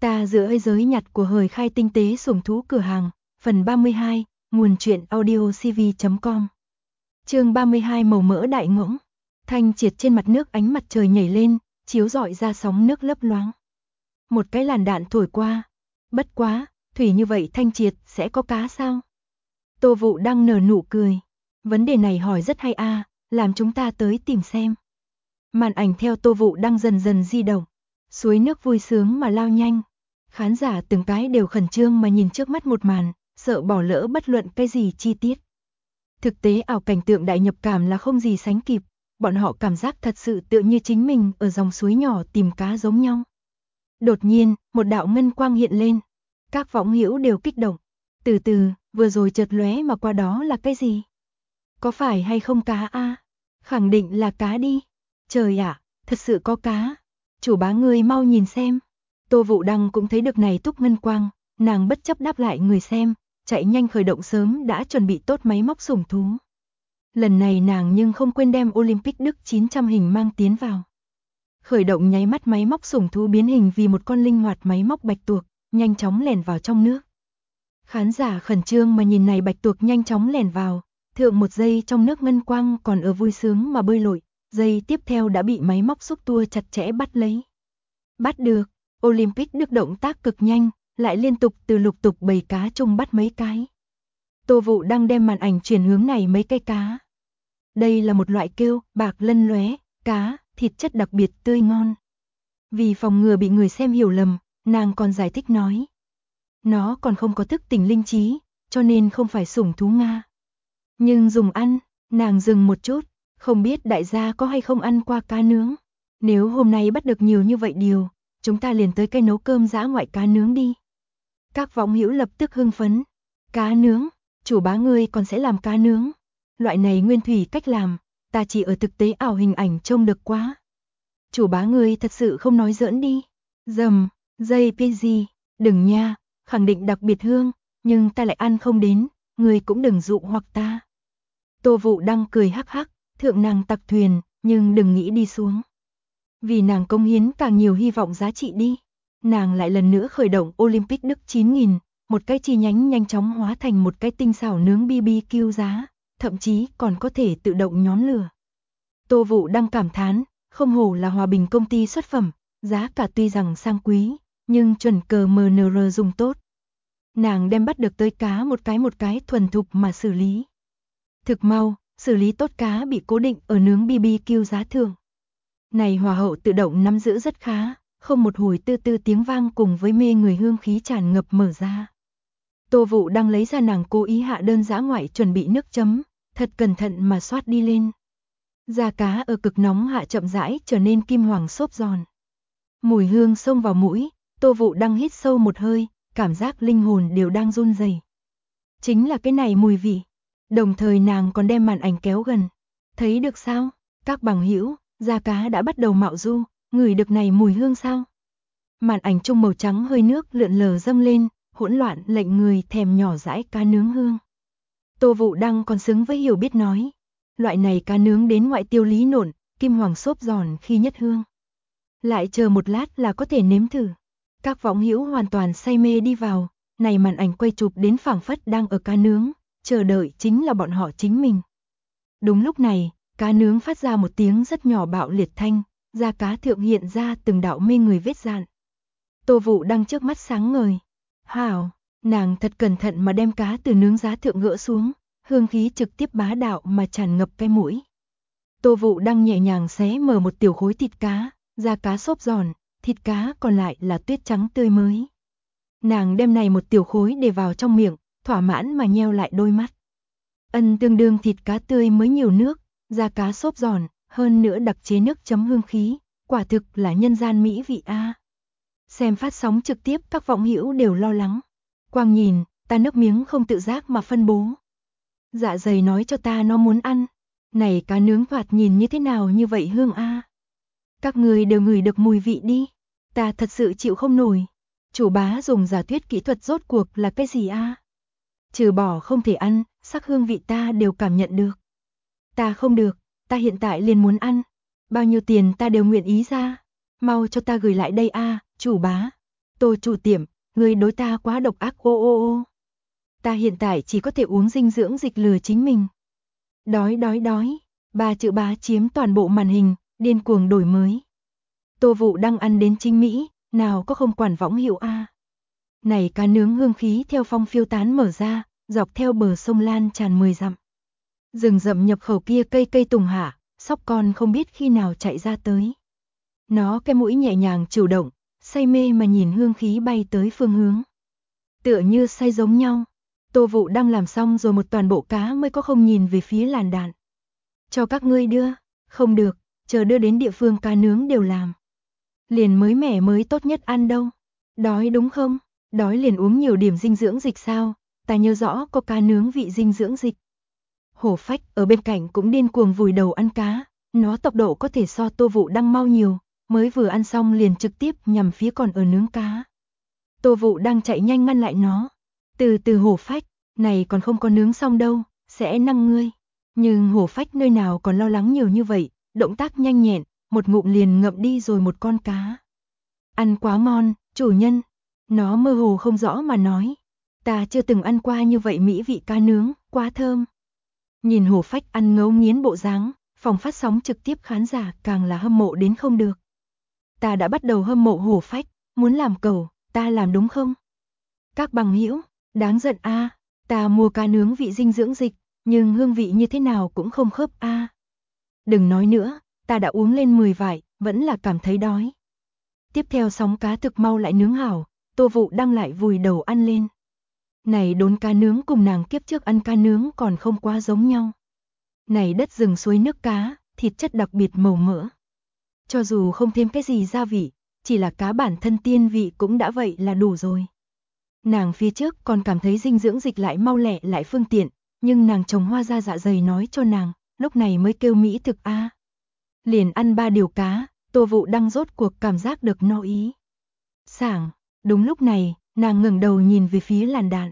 Ta giữa thế giới nhặt của hời khai tinh tế sủng thú cửa hàng, phần 32, nguồn truyện audiocv.com. Chương 32 màu mỡ đại ngỗng. Thanh triệt trên mặt nước, ánh mặt trời nhảy lên, chiếu rọi ra sóng nước lấp loáng. Một cái làn đạn thổi qua. Bất quá, thủy như vậy thanh triệt sẽ có cá sao? Tô Vụ đang nở nụ cười. Vấn đề này hỏi rất hay a, làm chúng ta tới tìm xem. Màn ảnh theo Tô Vụ đang dần dần di động. Suối nước vui sướng mà lao nhanh. Khán giả từng cái đều khẩn trương mà nhìn trước mắt một màn, sợ bỏ lỡ bất luận cái gì chi tiết. Thực tế ảo cảnh tượng đại nhập cảm là không gì sánh kịp, bọn họ cảm giác thật sự tựa như chính mình ở dòng suối nhỏ tìm cá giống nhau. Đột nhiên, một đạo ngân quang hiện lên, các võng hữu đều kích động. Từ từ, vừa rồi chợt lóe mà qua đó là cái gì? Có phải hay không cá a? Khẳng định là cá đi. Trời ạ, thật sự có cá. Chủ bá ngươi mau nhìn xem. Tô Vụ Đăng cũng thấy được này túc ngân quang, nàng bất chấp đáp lại người xem, chạy nhanh khởi động sớm đã chuẩn bị tốt máy móc sủng thú. Lần này nàng nhưng không quên đem Olympic Đức 900 hình mang tiến vào. Khởi động nháy mắt, máy móc sủng thú biến hình vì một con linh hoạt máy móc bạch tuộc, nhanh chóng lẻn vào trong nước. Khán giả khẩn trương mà nhìn này bạch tuộc nhanh chóng lẻn vào, thượng một giây trong nước ngân quang còn ở vui sướng mà bơi lội, giây tiếp theo đã bị máy móc xúc tua chặt chẽ bắt lấy. Bắt được. Olympic Đức động tác cực nhanh, lại liên tục từ lục tục bầy cá chung bắt mấy cái. Tô Vụ đang đem màn ảnh chuyển hướng này mấy cái cá. Đây là một loại kêu bạc lân lóe cá, thịt chất đặc biệt tươi ngon. Vì phòng ngừa bị người xem hiểu lầm, nàng còn giải thích nói. Nó còn không có thức tỉnh linh trí, cho nên không phải sủng thú Nga. Nhưng dùng ăn, nàng dừng một chút, không biết đại gia có hay không ăn qua cá nướng. Nếu hôm nay bắt được nhiều như vậy điều, chúng ta liền tới cây nấu cơm dã ngoại cá nướng đi. Các võng hữu lập tức hưng phấn. Cá nướng, chủ bá ngươi còn sẽ làm cá nướng. Loại này nguyên thủy cách làm, ta chỉ ở thực tế ảo hình ảnh trông được quá. Chủ bá ngươi thật sự không nói giỡn đi. Dầm, JPG, đừng nha, khẳng định đặc biệt hương, nhưng ta lại ăn không đến, ngươi cũng đừng dụ hoặc ta. Tô Vụ Đăng cười hắc hắc, thượng nàng tặc thuyền, nhưng đừng nghĩ đi xuống. Vì nàng cống hiến càng nhiều hy vọng giá trị đi. Nàng lại lần nữa khởi động Olympic Đức 9000, một cái chi nhánh nhanh chóng hóa thành một cái tinh xảo nướng BBQ giá, thậm chí còn có thể tự động nhóm lửa. Tô Vụ Đăng cảm thán, không hổ là Hòa Bình công ty xuất phẩm, giá cả tuy rằng sang quý, nhưng chuẩn cờ MNR dùng tốt. Nàng đem bắt được tới cá một cái thuần thục mà xử lý. Thực mau, xử lý tốt cá bị cố định ở nướng BBQ giá thượng. Này hỏa hậu tự động nắm giữ rất khá, không một hồi tư tư tiếng vang cùng với mê người hương khí tràn ngập mở ra. Tô Vụ đang lấy ra nàng cố ý hạ đơn dã ngoại chuẩn bị nước chấm, thật cẩn thận mà xoát đi lên. Da cá ở cực nóng hạ chậm rãi trở nên kim hoàng xốp giòn. Mùi hương xông vào mũi, Tô Vụ đang hít sâu một hơi, cảm giác linh hồn đều đang run rẩy. Chính là cái này mùi vị. Đồng thời nàng còn đem màn ảnh kéo gần. Thấy được sao? Các bằng hữu, da cá đã bắt đầu mạo du, ngửi được này mùi hương sao? Màn ảnh trung màu trắng hơi nước lượn lờ dâng lên, hỗn loạn lệnh người thèm nhỏ dãi cá nướng hương. Tô Vụ Đăng còn xứng với hiểu biết nói. Loại này cá nướng đến ngoại tiêu lý nộn, kim hoàng xốp giòn khi nhất hương. Lại chờ một lát là có thể nếm thử. Các võng hữu hoàn toàn say mê đi vào, này màn ảnh quay chụp đến phảng phất đang ở cá nướng, chờ đợi chính là bọn họ chính mình. Đúng lúc này, cá nướng phát ra một tiếng rất nhỏ bạo liệt thanh, da cá thượng hiện ra từng đạo mê người vết dạn. Tô Vụ Đăng trước mắt sáng ngời. Hảo, nàng thật cẩn thận mà đem cá từ nướng giá thượng gỡ xuống, hương khí trực tiếp bá đạo mà tràn ngập cái mũi. Tô Vụ Đăng nhẹ nhàng xé mở một tiểu khối thịt cá, da cá xốp giòn, thịt cá còn lại là tuyết trắng tươi mới. Nàng đem này một tiểu khối để vào trong miệng, thỏa mãn mà nheo lại đôi mắt. Tương đương thịt cá tươi mới nhiều nước, da cá xốp giòn, hơn nữa đặc chế nước chấm hương khí, quả thực là nhân gian mỹ vị a. Xem phát sóng trực tiếp các võng hữu đều lo lắng. Quang nhìn, ta nước miếng không tự giác mà phân bố. Dạ dày nói cho ta nó muốn ăn. Này cá nướng thoạt nhìn như thế nào như vậy hương a. Các người đều ngửi được mùi vị đi. Ta thật sự chịu không nổi. Chủ bá dùng giả thuyết kỹ thuật rốt cuộc là cái gì a? Trừ bỏ không thể ăn, sắc hương vị ta đều cảm nhận được. Ta không được, ta hiện tại liền muốn ăn. Bao nhiêu tiền ta đều nguyện ý ra. Mau cho ta gửi lại đây a, chủ bá. Tô chủ tiệm, người đối ta quá độc ác ô ô ô. Ta hiện tại chỉ có thể uống dinh dưỡng dịch lừa chính mình. Đói đói đói, 3 chữ bá chiếm toàn bộ màn hình, điên cuồng đổi mới. Tô Vũ đang ăn đến chính Mỹ, nào có không quản võng hiệu a. Này cá nướng hương khí theo phong phiêu tán mở ra, dọc theo bờ sông lan tràn 10 dặm. Rừng rậm nhập khẩu kia cây cây tùng hạ, sóc con không biết khi nào chạy ra tới. Nó cái mũi nhẹ nhàng chủ động, say mê mà nhìn hương khí bay tới phương hướng. Tựa như say giống nhau. Tô Vũ đang làm xong rồi một toàn bộ cá mới có không nhìn về phía làn đạn. Cho các ngươi đưa, không được, chờ đưa đến địa phương cá nướng đều làm. Liền mới mẻ mới tốt nhất ăn đâu. Đói đúng không? Đói liền uống nhiều điểm dinh dưỡng dịch sao? Ta nhớ rõ có cá nướng vị dinh dưỡng dịch. Hổ Phách ở bên cạnh cũng điên cuồng vùi đầu ăn cá, nó tốc độ có thể so Tô Vũ đang mau nhiều, mới vừa ăn xong liền trực tiếp nhằm phía còn ở nướng cá. Tô Vũ đang chạy nhanh ngăn lại nó. Từ từ Hổ Phách, này còn không có nướng xong đâu, sẽ năng ngươi. Nhưng Hổ Phách nơi nào còn lo lắng nhiều như vậy, động tác nhanh nhẹn, một ngụm liền ngậm đi rồi một con cá. Ăn quá ngon, chủ nhân. Nó mơ hồ không rõ mà nói. Ta chưa từng ăn qua như vậy mỹ vị cá nướng, quá thơm. Nhìn Hổ Phách ăn ngấu nghiến bộ dáng, phòng phát sóng trực tiếp khán giả càng là hâm mộ đến không được. Ta đã bắt đầu hâm mộ Hổ Phách, muốn làm cầu, ta làm đúng không? Các bằng hữu, đáng giận a, ta mua cá nướng vị dinh dưỡng dịch, nhưng hương vị như thế nào cũng không khớp a. Đừng nói nữa, ta đã uống lên 10 vải, vẫn là cảm thấy đói. Tiếp theo sóng cá thực mau lại nướng hảo, Tô Vũ đang lại vùi đầu ăn lên. Này đốn cá nướng cùng nàng kiếp trước ăn cá nướng còn không quá giống nhau. Này đất rừng suối nước cá, thịt chất đặc biệt màu mỡ. Cho dù không thêm cái gì gia vị, chỉ là cá bản thân tiên vị cũng đã vậy là đủ rồi. Nàng phía trước còn cảm thấy dinh dưỡng dịch lại mau lẹ lại phương tiện, nhưng nàng trồng hoa ra dạ dày nói cho nàng, lúc này mới kêu mỹ thực a. Liền ăn 3 điều cá, Tô Vũ đang rốt cuộc cảm giác được no ý. Sảng, đúng lúc này, nàng ngẩng đầu nhìn về phía làn đạn.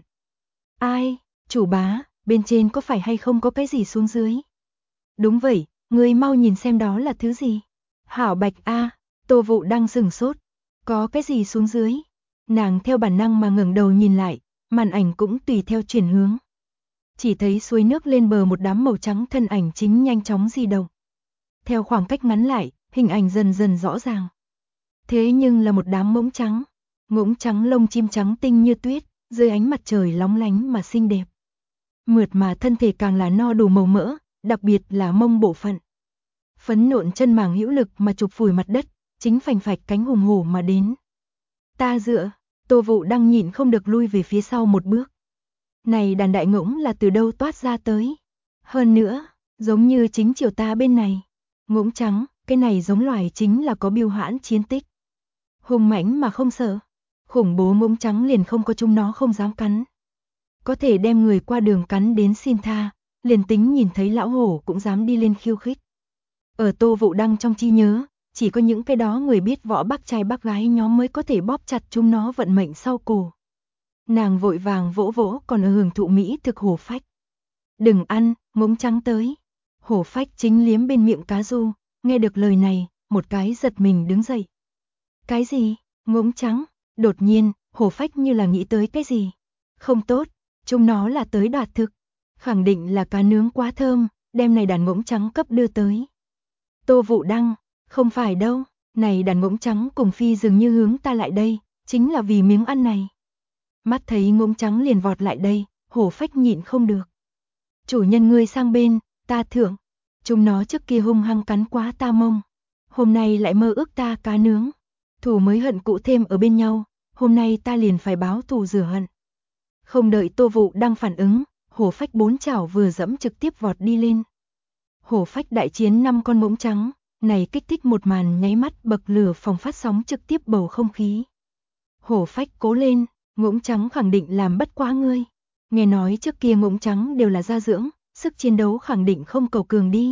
Ai, chủ bá, bên trên có phải hay không có cái gì xuống dưới? Đúng vậy, ngươi mau nhìn xem đó là thứ gì? Hảo Bạch a, Tô Vũ đang sửng sốt. Có cái gì xuống dưới? Nàng theo bản năng mà ngẩng đầu nhìn lại, màn ảnh cũng tùy theo chuyển hướng. Chỉ thấy suối nước lên bờ một đám màu trắng thân ảnh chính nhanh chóng di động. Theo khoảng cách ngắn lại, hình ảnh dần dần rõ ràng. Thế nhưng là một đám ngỗng trắng lông chim trắng tinh như tuyết, dưới ánh mặt trời lóng lánh mà xinh đẹp. Mượt mà thân thể càng là no đủ màu mỡ, đặc biệt là mông bộ phận. Phấn nộn chân màng hữu lực mà chụp phủi mặt đất, chính phành phạch cánh hùng hổ mà đến. Ta dựa, Tô Vũ đang nhịn không được lui về phía sau một bước. Này đàn đại ngỗng là từ đâu toát ra tới? Hơn nữa, giống như chính chiều ta bên này. Ngỗng trắng, cái này giống loài chính là có biêu hãn chiến tích. Hùng mãnh mà không sợ. Khủng bố ngỗng trắng liền không có chúng nó không dám cắn. Có thể đem người qua đường cắn đến xin tha, liền tính nhìn thấy lão hổ cũng dám đi lên khiêu khích. Ở Tô Vũ Đăng trong trí nhớ, chỉ có những cái đó người biết võ bác trai bác gái nhóm mới có thể bóp chặt chúng nó vận mệnh sau cổ. Nàng vội vàng vỗ vỗ còn ở hưởng thụ mỹ thực Hổ Phách. Đừng ăn, ngỗng trắng tới. Hổ Phách chính liếm bên miệng cá ru, nghe được lời này, một cái giật mình đứng dậy. Cái gì? Ngỗng trắng? Đột nhiên, Hổ Phách như là nghĩ tới cái gì? Không tốt, chúng nó là tới đoạt thực. Khẳng định là cá nướng quá thơm, đem này đàn ngỗng trắng cấp đưa tới. Tô Vũ Đăng, không phải đâu, này đàn ngỗng trắng cùng phi dường như hướng ta lại đây, chính là vì miếng ăn này. Mắt thấy ngỗng trắng liền vọt lại đây, Hổ Phách nhịn không được. Chủ nhân ngươi sang bên, ta thưởng. Chúng nó trước kia hung hăng cắn quá ta mông. Hôm nay lại mơ ước ta cá nướng. Thù mới hận cũ thêm ở bên nhau, hôm nay ta liền phải báo thù rửa hận. Không đợi Tô Vũ Đăng phản ứng, Hổ Phách 4 chảo vừa dẫm trực tiếp vọt đi lên. Hổ Phách đại chiến 5 con ngỗng trắng, này kích thích một màn nháy mắt bậc lửa phòng phát sóng trực tiếp bầu không khí. Hổ Phách cố lên, ngỗng trắng khẳng định làm bất quá ngươi. Nghe nói trước kia ngỗng trắng đều là gia dưỡng, sức chiến đấu khẳng định không cầu cường đi.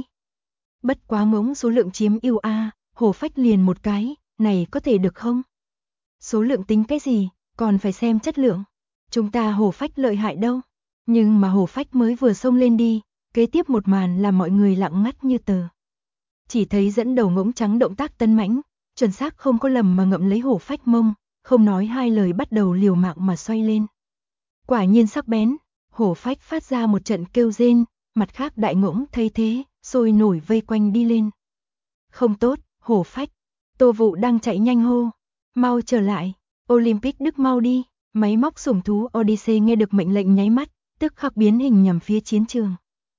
Bất quá ngỗng số lượng chiếm ưu a, Hổ Phách liền một cái, này có thể được không? Số lượng tính cái gì, còn phải xem chất lượng. Chúng ta Hổ Phách lợi hại đâu. Nhưng mà Hổ Phách mới vừa xông lên đi, kế tiếp một màn làm mọi người lặng ngắt như tờ. Chỉ thấy dẫn đầu ngỗng trắng động tác tân mãnh, chuẩn xác không có lầm mà ngậm lấy Hổ Phách mông, không nói hai lời bắt đầu liều mạng mà xoay lên. Quả nhiên sắc bén, hổ phách phát ra một trận kêu rên, mặt khác đại ngỗng thấy thế, sôi nổi vây quanh đi lên. Không tốt, hổ phách. Tô Vũ đang chạy nhanh hô. Mau trở lại, Olympic Đức mau đi. Máy móc sủng thú Odyssey nghe được mệnh lệnh nháy mắt, tức khắc biến hình nhằm phía chiến trường.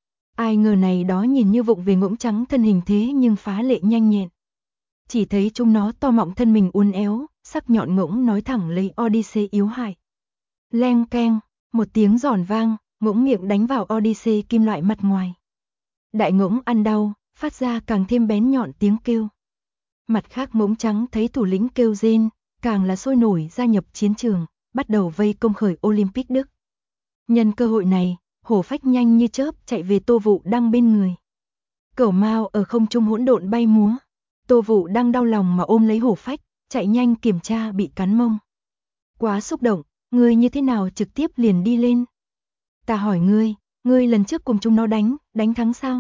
Ai ngờ này đó nhìn như vụng về ngỗng trắng thân hình thế nhưng phá lệ nhanh nhẹn. Chỉ thấy chúng nó to mọng thân mình uốn éo, sắc nhọn ngỗng nói thẳng lấy Odyssey yếu hại. Leng keng, một tiếng giòn vang, ngỗng miệng đánh vào Odyssey kim loại mặt ngoài. Đại ngỗng ăn đau, phát ra càng thêm bén nhọn tiếng kêu. Mặt khác ngỗng trắng thấy thủ lĩnh kêu rên, càng là sôi nổi gia nhập chiến trường, bắt đầu vây công khởi Olympic Đức. Nhân cơ hội này, hổ phách nhanh như chớp chạy về Tô Vũ Đăng bên người. Cẩu mao ở không trung hỗn độn bay múa. Tô Vũ Đăng đau lòng mà ôm lấy hổ phách, chạy nhanh kiểm tra bị cắn mông. Quá xúc động, ngươi như thế nào trực tiếp liền đi lên? Ta hỏi ngươi lần trước cùng chúng nó đánh thắng sao?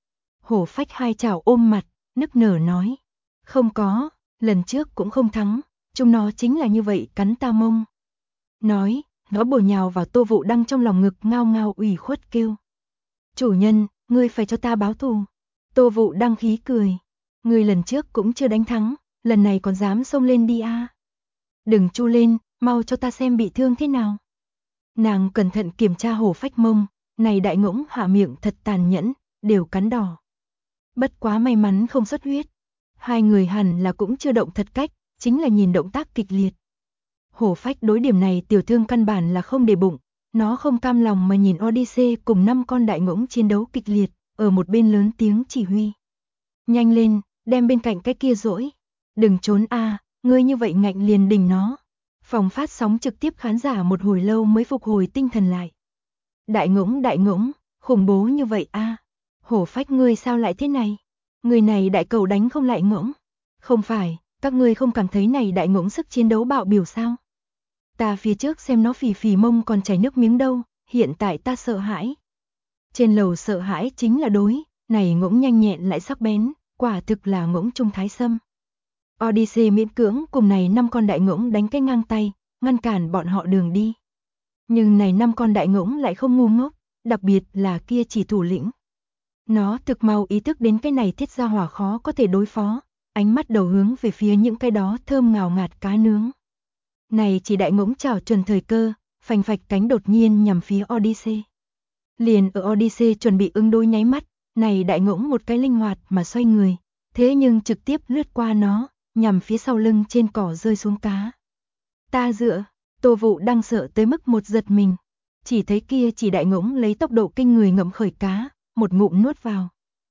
Hổ phách hai chảo ôm mặt, nức nở nói. Không có, lần trước cũng không thắng, chúng nó chính là như vậy cắn ta mông. Nói, nó bổ nhào vào Tô Vũ Đăng trong lòng ngực ngao ngao ủy khuất kêu. Chủ nhân, ngươi phải cho ta báo thù. Tô Vũ Đăng khí cười. Ngươi lần trước cũng chưa đánh thắng, lần này còn dám xông lên đi a? Đừng chu lên, mau cho ta xem bị thương thế nào. Nàng cẩn thận kiểm tra hổ phách mông, này đại ngỗng hạ miệng thật tàn nhẫn, đều cắn đỏ. Bất quá may mắn không xuất huyết. Hai người hẳn là cũng chưa động thật cách, chính là nhìn động tác kịch liệt. Hổ phách đối điểm này tiểu thương căn bản là không để bụng, nó không cam lòng mà nhìn Odyssey cùng 5 con đại ngỗng chiến đấu kịch liệt, ở một bên lớn tiếng chỉ huy. Nhanh lên, đem bên cạnh cái kia dỗi. Đừng trốn a, ngươi như vậy ngạnh liền đỉnh nó. Phòng phát sóng trực tiếp khán giả một hồi lâu mới phục hồi tinh thần lại. Đại ngỗng, khủng bố như vậy a. Hổ phách ngươi sao lại thế này? Người này đại cầu đánh không lại ngỗng. Không phải, các ngươi không cảm thấy này đại ngỗng sức chiến đấu bạo biểu sao? Ta phía trước xem nó phì phì mông còn chảy nước miếng đâu, hiện tại ta sợ hãi. Trên lầu sợ hãi chính là đối, này ngỗng nhanh nhẹn lại sắc bén, quả thực là ngỗng trung thái sâm. Odyssey miễn cưỡng cùng này 5 con đại ngỗng đánh cái ngang tay, ngăn cản bọn họ đường đi. Nhưng này 5 con đại ngỗng lại không ngu ngốc, đặc biệt là kia chỉ thủ lĩnh. Nó thực mau ý thức đến cái này thiết gia hỏa khó có thể đối phó, ánh mắt đầu hướng về phía những cái đó thơm ngào ngạt cá nướng. Này chỉ đại ngỗng chảo chuẩn thời cơ, phành phạch cánh đột nhiên nhằm phía Odyssey. Liền ở Odyssey chuẩn bị ứng đối nháy mắt, này đại ngỗng một cái linh hoạt mà xoay người, thế nhưng trực tiếp lướt qua nó, nhằm phía sau lưng trên cỏ rơi xuống cá. Ta dựa, Tô Vũ đang sợ tới mức một giật mình, chỉ thấy kia chỉ đại ngỗng lấy tốc độ kinh người ngậm khởi cá, một ngụm nuốt vào.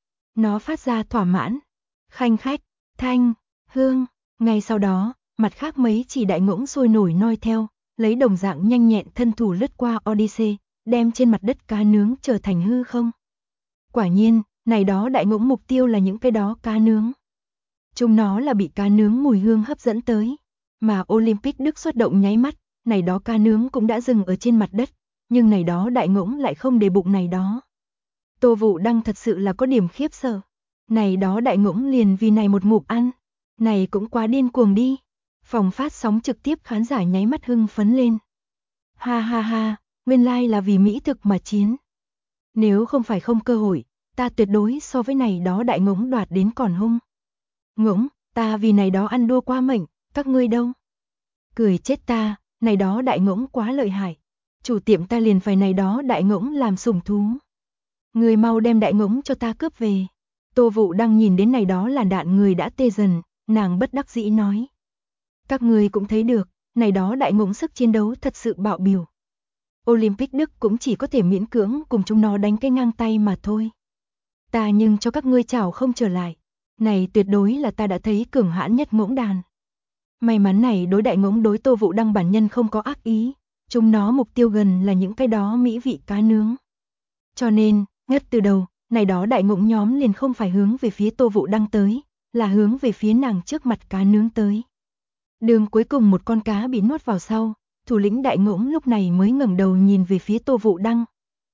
Nó phát ra thỏa mãn, khanh khách, thanh, hương, ngay sau đó, mặt khác mấy chỉ đại ngỗng sôi nổi noi theo, lấy đồng dạng nhanh nhẹn thân thủ lướt qua Odyssey, đem trên mặt đất cá nướng trở thành hư không. Quả nhiên, này đó đại ngỗng mục tiêu là những cái đó cá nướng. Chúng nó là bị cá nướng mùi hương hấp dẫn tới, mà Olympic Đức xuất động nháy mắt, này đó cá nướng cũng đã dừng ở trên mặt đất, nhưng này đó đại ngỗng lại không để bụng này đó. Tô Vũ Đăng thật sự là có điểm khiếp sợ. Này đó đại ngỗng liền vì này một ngụm ăn, này cũng quá điên cuồng đi. Phòng phát sóng trực tiếp khán giả nháy mắt hưng phấn lên. Ha ha ha, nguyên lai là vì mỹ thực mà chiến. Nếu không phải không cơ hội, ta tuyệt đối so với này đó đại ngỗng đoạt đến còn hung. Ngỗng, ta vì này đó ăn đua qua mệnh, các ngươi đâu? Cười chết ta, này đó đại ngỗng quá lợi hại. Chủ tiệm ta liền phải này đó đại ngỗng làm sủng thú. Người mau đem đại ngỗng cho ta cướp về. Tô Vũ đang nhìn đến này đó là đạn người đã tê dần, nàng bất đắc dĩ nói. Các người cũng thấy được, này đó đại ngỗng sức chiến đấu thật sự bạo biểu. Olympic Đức cũng chỉ có thể miễn cưỡng cùng chúng nó đánh cái ngang tay mà thôi. Ta nhưng cho các ngươi chảo không trở lại. Này tuyệt đối là ta đã thấy cường hãn nhất ngỗng đàn. May mắn này đối đại ngỗng đối Tô Vũ Đăng bản nhân không có ác ý. Chúng nó mục tiêu gần là những cái đó mỹ vị cá nướng. Cho nên, ngất từ đầu, này đó đại ngỗng nhóm liền không phải hướng về phía Tô Vũ Đăng tới, là hướng về phía nàng trước mặt cá nướng tới. Đường cuối cùng một con cá bị nuốt vào sau, thủ lĩnh đại ngỗng lúc này mới ngẩng đầu nhìn về phía Tô Vũ Đăng.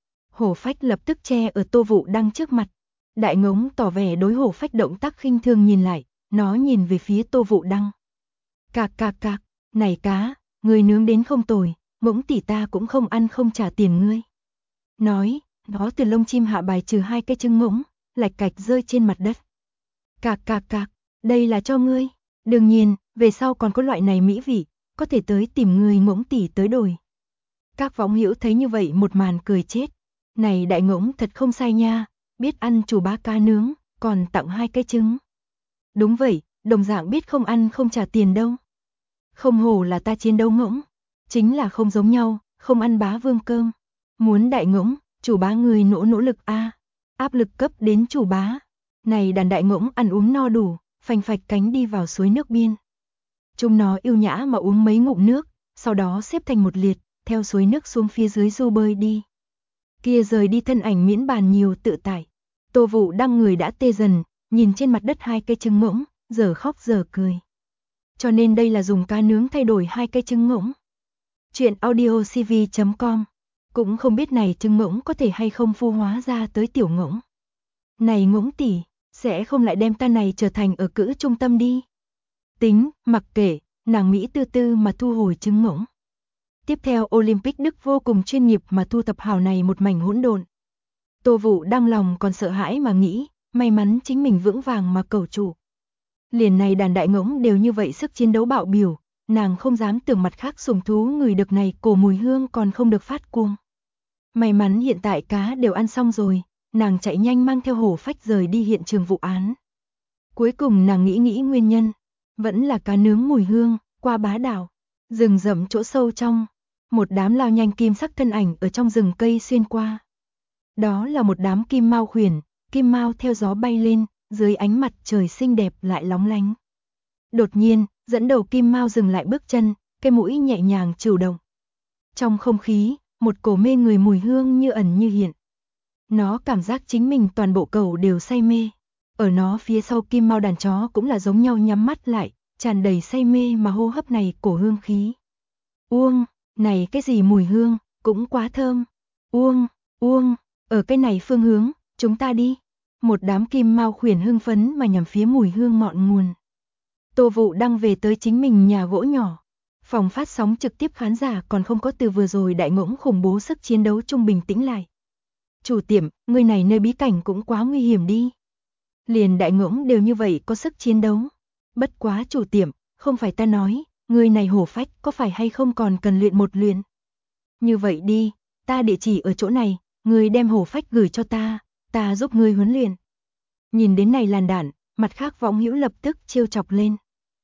Hổ phách lập tức che ở Tô Vũ Đăng trước mặt. Đại ngỗng tỏ vẻ đối hổ phách động tác khinh thường nhìn lại, nó nhìn về phía Tô Vũ Đăng. Cạc cạc cạc, Này cá, ngươi nướng đến không tồi, Ngỗng tỷ ta cũng không ăn không trả tiền ngươi. Nói, nó từ lông chim hạ bài trừ 2 cái trứng ngỗng, lạch cạch rơi trên mặt đất. Cạc cạc cạc, đây là cho ngươi. Đương nhiên, về sau còn có loại này mỹ vị, có thể tới tìm ngươi Ngỗng tỷ tới đổi. Các võng hữu thấy như vậy một màn cười chết. Này đại Ngỗng thật không sai nha, biết ăn chủ bá cá nướng, còn tặng 2 cái trứng. Đúng vậy, đồng dạng biết không ăn không trả tiền đâu. Không hổ là ta chiến đấu Ngỗng, chính là không giống nhau, không ăn bá vương cơm. Muốn đại Ngỗng, chủ bá người nỗ lực a, áp lực cấp đến chủ bá. Này đàn đại Ngỗng ăn uống no đủ, phành phạch cánh đi vào suối nước biên. Chúng nó yêu nhã mà uống mấy ngụm nước, sau đó xếp thành một liệt, theo suối nước xuống phía dưới du bơi đi. Kia rời đi thân ảnh miễn bàn nhiều tự tại. Tô Vũ Đăng người đã tê dần, nhìn trên mặt đất 2 cây trứng ngỗng, giờ khóc giờ cười. Cho nên đây là dùng cá nướng thay đổi 2 cây trứng ngỗng. Chuyện audiocv.com. Cũng không biết này trứng ngỗng có thể hay không phu hóa ra tới tiểu ngỗng. Này Ngỗng tỷ, sẽ không lại đem ta này trở thành ở cữ trung tâm đi. Tính, mặc kệ, nàng Mỹ tư tư mà thu hồi trứng ngỗng. Tiếp theo Olympic Đức vô cùng chuyên nghiệp mà thu tập hào này một mảnh hỗn độn. Tô Vũ Đăng lòng còn sợ hãi mà nghĩ, may mắn chính mình vững vàng mà cầu trụ. Liền này đàn đại ngỗng đều như vậy sức chiến đấu bạo biểu, nàng không dám tưởng mặt khác sủng thú người được này cổ mùi hương còn không được phát cuồng. May mắn hiện tại cá đều ăn xong rồi, nàng chạy nhanh mang theo hổ phách rời đi hiện trường vụ án. Cuối cùng nàng nghĩ nguyên nhân, vẫn là cá nướng mùi hương, qua bá đảo, rừng rậm chỗ sâu trong, một đám lao nhanh kim sắc thân ảnh ở trong rừng cây xuyên qua. Đó là một đám kim mao khuyển, kim mao theo gió bay lên, dưới ánh mặt trời xinh đẹp lại lóng lánh. Đột nhiên, dẫn đầu kim mao dừng lại bước chân, cái mũi nhẹ nhàng chịu động. Trong không khí, một cổ mê người mùi hương như ẩn như hiện. Nó cảm giác chính mình toàn bộ cầu đều say mê. Ở nó phía sau kim mao đàn chó cũng là giống nhau nhắm mắt lại, tràn đầy say mê mà hô hấp này cổ hương khí. Uông, này cái gì mùi hương, cũng quá thơm. Uông, uông, ở cái này phương hướng, chúng ta đi. Một đám kim mao khuyển hưng phấn mà nhằm phía mùi hương ngọn nguồn. Tô Vũ Đăng về tới chính mình nhà gỗ nhỏ. Phòng phát sóng trực tiếp khán giả còn không có từ vừa rồi đại ngỗng khủng bố sức chiến đấu trung bình tĩnh lại. Chủ tiệm, người này nơi bí cảnh cũng quá nguy hiểm đi. Liền đại ngỗng đều như vậy có sức chiến đấu. Bất quá chủ tiệm, không phải ta nói, người này hổ phách có phải hay không còn cần luyện một luyện. Như vậy đi, ta địa chỉ ở chỗ này, người đem hổ phách gửi cho ta giúp người huấn luyện. Nhìn đến này làn đạn, mặt khác võng hữu lập tức trêu chọc lên.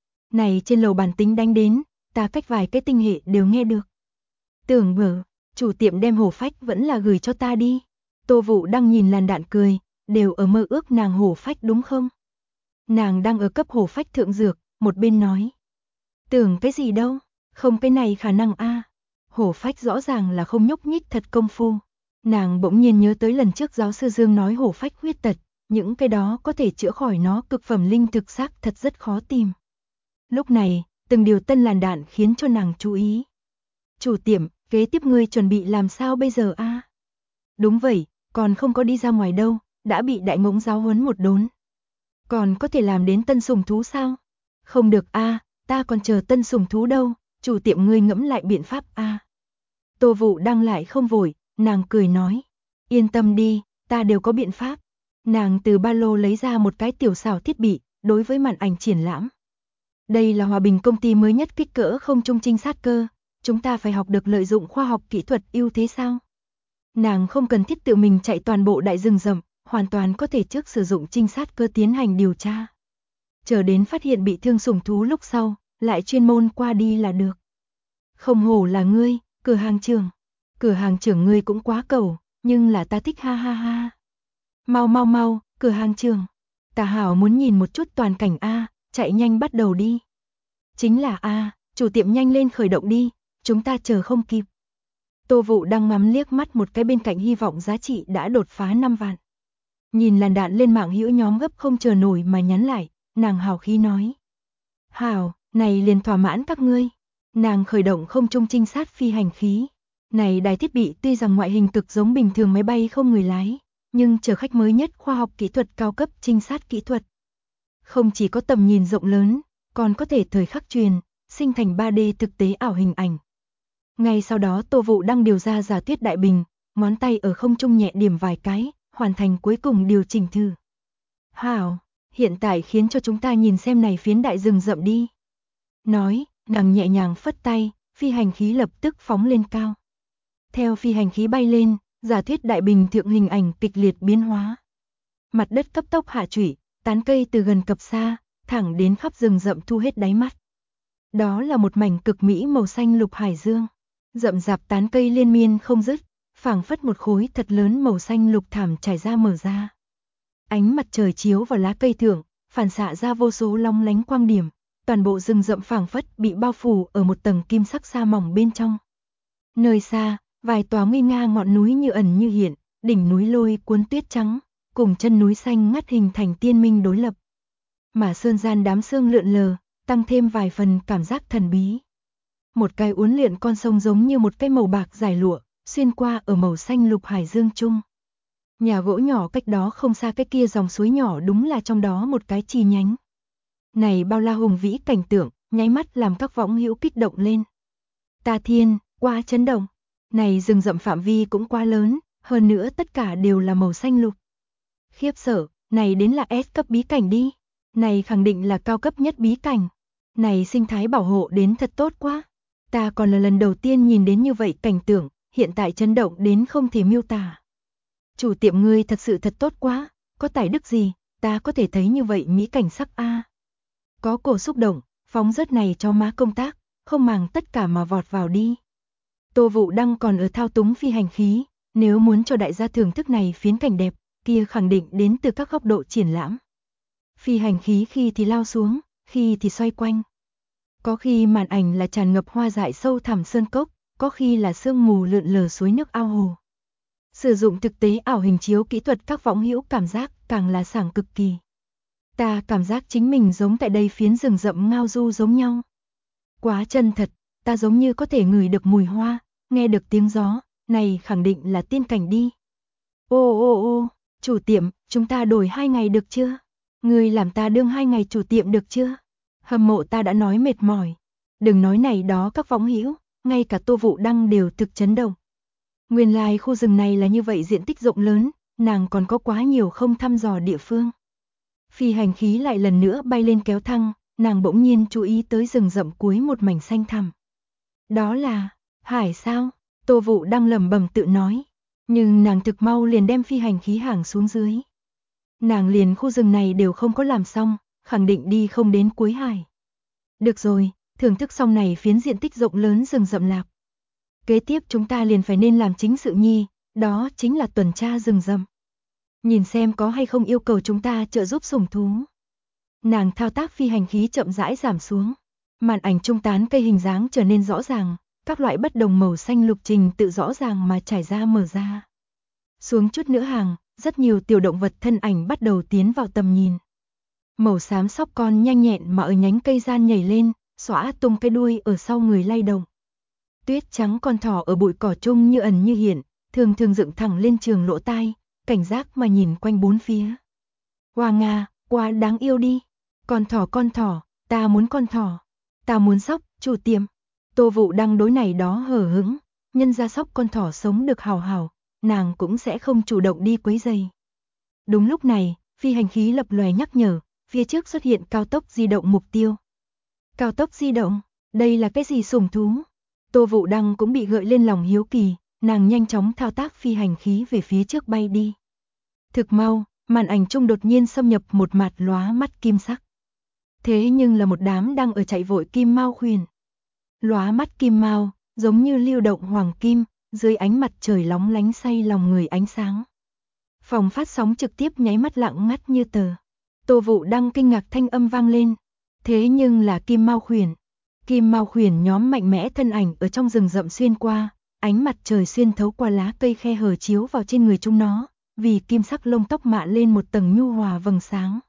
Này trên lầu bản tính đánh đến, ta cách vài cái tinh hệ đều nghe được. Tưởng mở, chủ tiệm đem hổ phách vẫn là gửi cho ta đi. Tô Vũ Đăng nhìn làn đạn cười, đều ở mơ ước nàng hổ phách đúng không? Nàng đang ở cấp hổ phách thượng dược, một bên nói. Tưởng cái gì đâu, không cái này khả năng a. Hổ phách rõ ràng là không nhúc nhích thật công phu. Nàng bỗng nhiên nhớ tới lần trước giáo sư Dương nói hổ phách huyết tật, những cái đó có thể chữa khỏi nó cực phẩm linh thực xác thật rất khó tìm. Lúc này, từng điều tân làn đạn khiến cho nàng chú ý. Chủ tiệm, kế tiếp ngươi chuẩn bị làm sao bây giờ a? Đúng vậy, còn không có đi ra ngoài đâu, đã bị đại ngỗng giáo huấn một đốn. Còn có thể làm đến tân sủng thú sao? Không được a, ta còn chờ tân sủng thú đâu, chủ tiệm ngươi ngẫm lại biện pháp a. Tô Vũ Đăng lại không vội, nàng cười nói, yên tâm đi, ta đều có biện pháp. Nàng từ ba lô lấy ra một cái tiểu xảo thiết bị, đối với màn ảnh triển lãm. Đây là Hòa Bình công ty mới nhất kích cỡ không trung trinh sát cơ, chúng ta phải học được lợi dụng khoa học kỹ thuật ưu thế sao? Nàng không cần thiết tự mình chạy toàn bộ đại rừng rậm, hoàn toàn có thể trước sử dụng trinh sát cơ tiến hành điều tra. Chờ đến phát hiện bị thương sủng thú lúc sau, lại chuyên môn qua đi là được. Không hổ là ngươi, cửa hàng trưởng. Cửa hàng trưởng ngươi cũng quá cầu, nhưng là ta thích ha ha ha. Mau, cửa hàng trưởng. Tà Hảo muốn nhìn một chút toàn cảnh a, chạy nhanh bắt đầu đi. Chính là a, chủ tiệm nhanh lên khởi động đi, chúng ta chờ không kịp. Tô Vũ Đăng ngắm liếc mắt một cái bên cạnh hy vọng giá trị đã đột phá 5 vạn. Nhìn làn đạn lên mạng hữu nhóm gấp không chờ nổi mà nhắn lại, nàng hào khí nói. Hảo, này liền thỏa mãn các ngươi. Nàng khởi động không trung trinh sát phi hành khí. Này đài thiết bị tuy rằng ngoại hình cực giống bình thường máy bay không người lái, nhưng chở khách mới nhất khoa học kỹ thuật cao cấp trinh sát kỹ thuật. Không chỉ có tầm nhìn rộng lớn, còn có thể thời khắc truyền, sinh thành 3D thực tế ảo hình ảnh. Ngay sau đó Tô Vũ Đăng điều ra giả thuyết đại bình, ngón tay ở không trung nhẹ điểm vài cái, hoàn thành cuối cùng điều chỉnh thử. Hảo, hiện tại khiến cho chúng ta nhìn xem này phiến đại rừng rậm đi. Nói, nàng nhẹ nhàng phất tay, phi hành khí lập tức phóng lên cao. Theo phi hành khí bay lên, giả thuyết đại bình thượng hình ảnh kịch liệt biến hóa. Mặt đất cấp tốc hạ trụy, tán cây từ gần cập xa, thẳng đến khắp rừng rậm thu hết đáy mắt. Đó là một mảnh cực mỹ màu xanh lục hải dương. Rậm rạp tán cây liên miên không dứt, phảng phất một khối thật lớn màu xanh lục thảm trải ra mở ra. Ánh mặt trời chiếu vào lá cây thượng, phản xạ ra vô số long lánh quang điểm, toàn bộ rừng rậm phảng phất bị bao phủ ở một tầng kim sắc sa mỏng bên trong. Nơi xa, vài tòa nguy nga ngọn núi như ẩn như hiện, đỉnh núi lôi cuốn tuyết trắng, cùng chân núi xanh ngắt hình thành tiên minh đối lập. Mà sơn gian đám sương lượn lờ, tăng thêm vài phần cảm giác thần bí. Một cái uốn lượn con sông giống như một cái màu bạc dài lụa, xuyên qua ở màu xanh lục hải dương chung. Nhà gỗ nhỏ cách đó không xa cái kia dòng suối nhỏ đúng là trong đó một cái chi nhánh. Này bao la hùng vĩ cảnh tượng, nháy mắt làm các võng hữu kích động lên. Ta thiên, quá chấn động. Này rừng rậm phạm vi cũng quá lớn, hơn nữa tất cả đều là màu xanh lục. Khiếp sợ, này đến là S cấp bí cảnh đi. Này khẳng định là cao cấp nhất bí cảnh. Này sinh thái bảo hộ đến thật tốt quá. Ta còn là lần đầu tiên nhìn đến như vậy cảnh tượng, hiện tại chấn động đến không thể miêu tả. Chủ tiệm ngươi thật sự thật tốt quá, có tài đức gì, ta có thể thấy như vậy mỹ cảnh sắc a. Có cổ xúc động, phóng rớt này cho má công tác, không màng tất cả mà vọt vào đi. Tô Vũ Đăng còn ở thao túng phi hành khí, nếu muốn cho đại gia thưởng thức này phiến cảnh đẹp, kia khẳng định đến từ các góc độ triển lãm. Phi hành khí khi thì lao xuống, khi thì xoay quanh. Có khi màn ảnh là tràn ngập hoa dại sâu thẳm sơn cốc, có khi là sương mù lượn lờ suối nước ao hồ. Sử dụng thực tế ảo hình chiếu kỹ thuật các võng hữu cảm giác càng là sảng cực kỳ. Ta cảm giác chính mình giống tại đây phiến rừng rậm ngao du giống nhau. Quá chân thật, ta giống như có thể ngửi được mùi hoa, nghe được tiếng gió, này khẳng định là tiên cảnh đi. Ô, chủ tiệm, chúng ta đổi 2 ngày được chưa? Người làm ta đương 2 ngày chủ tiệm được chưa? Hâm mộ ta đã nói mệt mỏi. Đừng nói này đó các võng hữu, ngay cả Tô Vũ Đăng đều thực chấn động. Nguyên lai khu rừng này là như vậy diện tích rộng lớn, nàng còn có quá nhiều không thăm dò địa phương. Phi hành khí lại lần nữa bay lên kéo thăng, nàng bỗng nhiên chú ý tới rừng rậm cuối một mảnh xanh thẳm. Đó là hải sao? Tô Vũ Đăng lẩm bẩm tự nói, nhưng nàng thực mau liền đem phi hành khí hàng xuống dưới. Nàng liền khu rừng này đều không có làm xong, khẳng định đi không đến cuối hải. Được rồi, thưởng thức xong này phiến diện tích rộng lớn rừng rậm lạc. Kế tiếp chúng ta liền phải nên làm chính sự nhi, đó chính là tuần tra rừng rậm. Nhìn xem có hay không yêu cầu chúng ta trợ giúp sủng thú. Nàng thao tác phi hành khí chậm rãi giảm xuống. Màn ảnh trung tán cây hình dáng trở nên rõ ràng, các loại bất đồng màu xanh lục trình tự rõ ràng mà trải ra mở ra. Xuống chút nữa hàng, rất nhiều tiểu động vật thân ảnh bắt đầu tiến vào tầm nhìn. Màu xám sóc con nhanh nhẹn mà ở nhánh cây gian nhảy lên, xõa tung cái đuôi ở sau người lay động. Tuyết trắng con thỏ ở bụi cỏ chung như ẩn như hiện, thường thường dựng thẳng lên trường lỗ tai, cảnh giác mà nhìn quanh bốn phía. Hoa Nga, quá đáng yêu đi. Con thỏ, ta muốn con thỏ. Ta muốn sóc, chủ tiệm. Tô Vũ Đăng đối này đó hờ hững, nhân ra sóc con thỏ sống được hào hào, nàng cũng sẽ không chủ động đi quấy rầy. Đúng lúc này, phi hành khí lập lòe nhắc nhở, phía trước xuất hiện cao tốc di động mục tiêu. Cao tốc di động, đây là cái gì sủng thú? Tô Vũ Đăng cũng bị gợi lên lòng hiếu kỳ, nàng nhanh chóng thao tác phi hành khí về phía trước bay đi. Thực mau, màn ảnh trung đột nhiên xâm nhập một mặt lóa mắt kim sắc. Thế nhưng là một đám đang ở chạy vội kim mao khuyển. Lóa mắt kim mao, giống như lưu động hoàng kim, dưới ánh mặt trời lóng lánh say lòng người ánh sáng. Phòng phát sóng trực tiếp nháy mắt lặng ngắt như tờ. Tô Vũ Đăng kinh ngạc thanh âm vang lên. Thế nhưng là kim mao khuyển. Kim mao khuyển nhóm mạnh mẽ thân ảnh ở trong rừng rậm xuyên qua, ánh mặt trời xuyên thấu qua lá cây khe hở chiếu vào trên người chúng nó, vì kim sắc lông tóc mạ lên một tầng nhu hòa vầng sáng.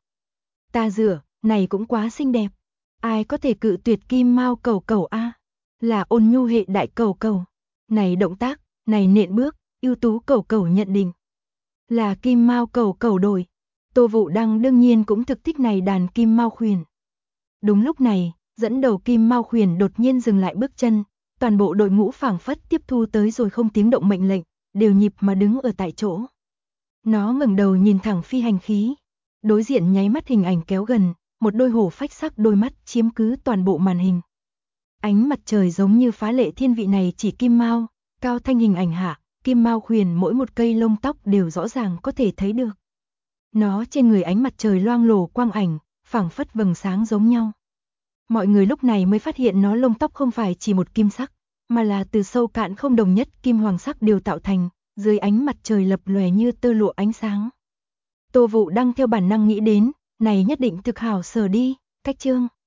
Ta dựa, này cũng quá xinh đẹp. Ai có thể cự tuyệt kim mao cầu cầu a? Là ôn nhu hệ đại cầu cầu. Này động tác, này nện bước, ưu tú cầu cầu nhận định. Là kim mao cầu cầu đổi. Tô Vũ Đăng đương nhiên cũng thực thích này đàn kim mao khuyển. Đúng lúc này, Dẫn đầu Kim Mao Khuyển đột nhiên dừng lại bước chân, toàn bộ đội ngũ phảng phất tiếp thu tới rồi không tiếng động mệnh lệnh, đều nhịp mà đứng ở tại chỗ. Nó ngẩng đầu nhìn thẳng phi hành khí, đối diện nháy mắt hình ảnh kéo gần, một đôi hổ phách sắc đôi mắt chiếm cứ toàn bộ màn hình. Ánh mặt trời giống như phá lệ thiên vị này chỉ Kim Mao, cao thanh hình ảnh hạ, Kim Mao Khuyển mỗi một cây lông tóc đều rõ ràng có thể thấy được. Nó trên người ánh mặt trời loang lổ quang ảnh, phảng phất vầng sáng giống nhau. Mọi người lúc này mới phát hiện nó lông tóc không phải chỉ một kim sắc, mà là từ sâu cạn không đồng nhất kim hoàng sắc đều tạo thành, dưới ánh mặt trời lập lòe như tơ lụa ánh sáng. Tô Vũ Đăng theo bản năng nghĩ đến, này nhất định thực hảo sở đi, cách chương.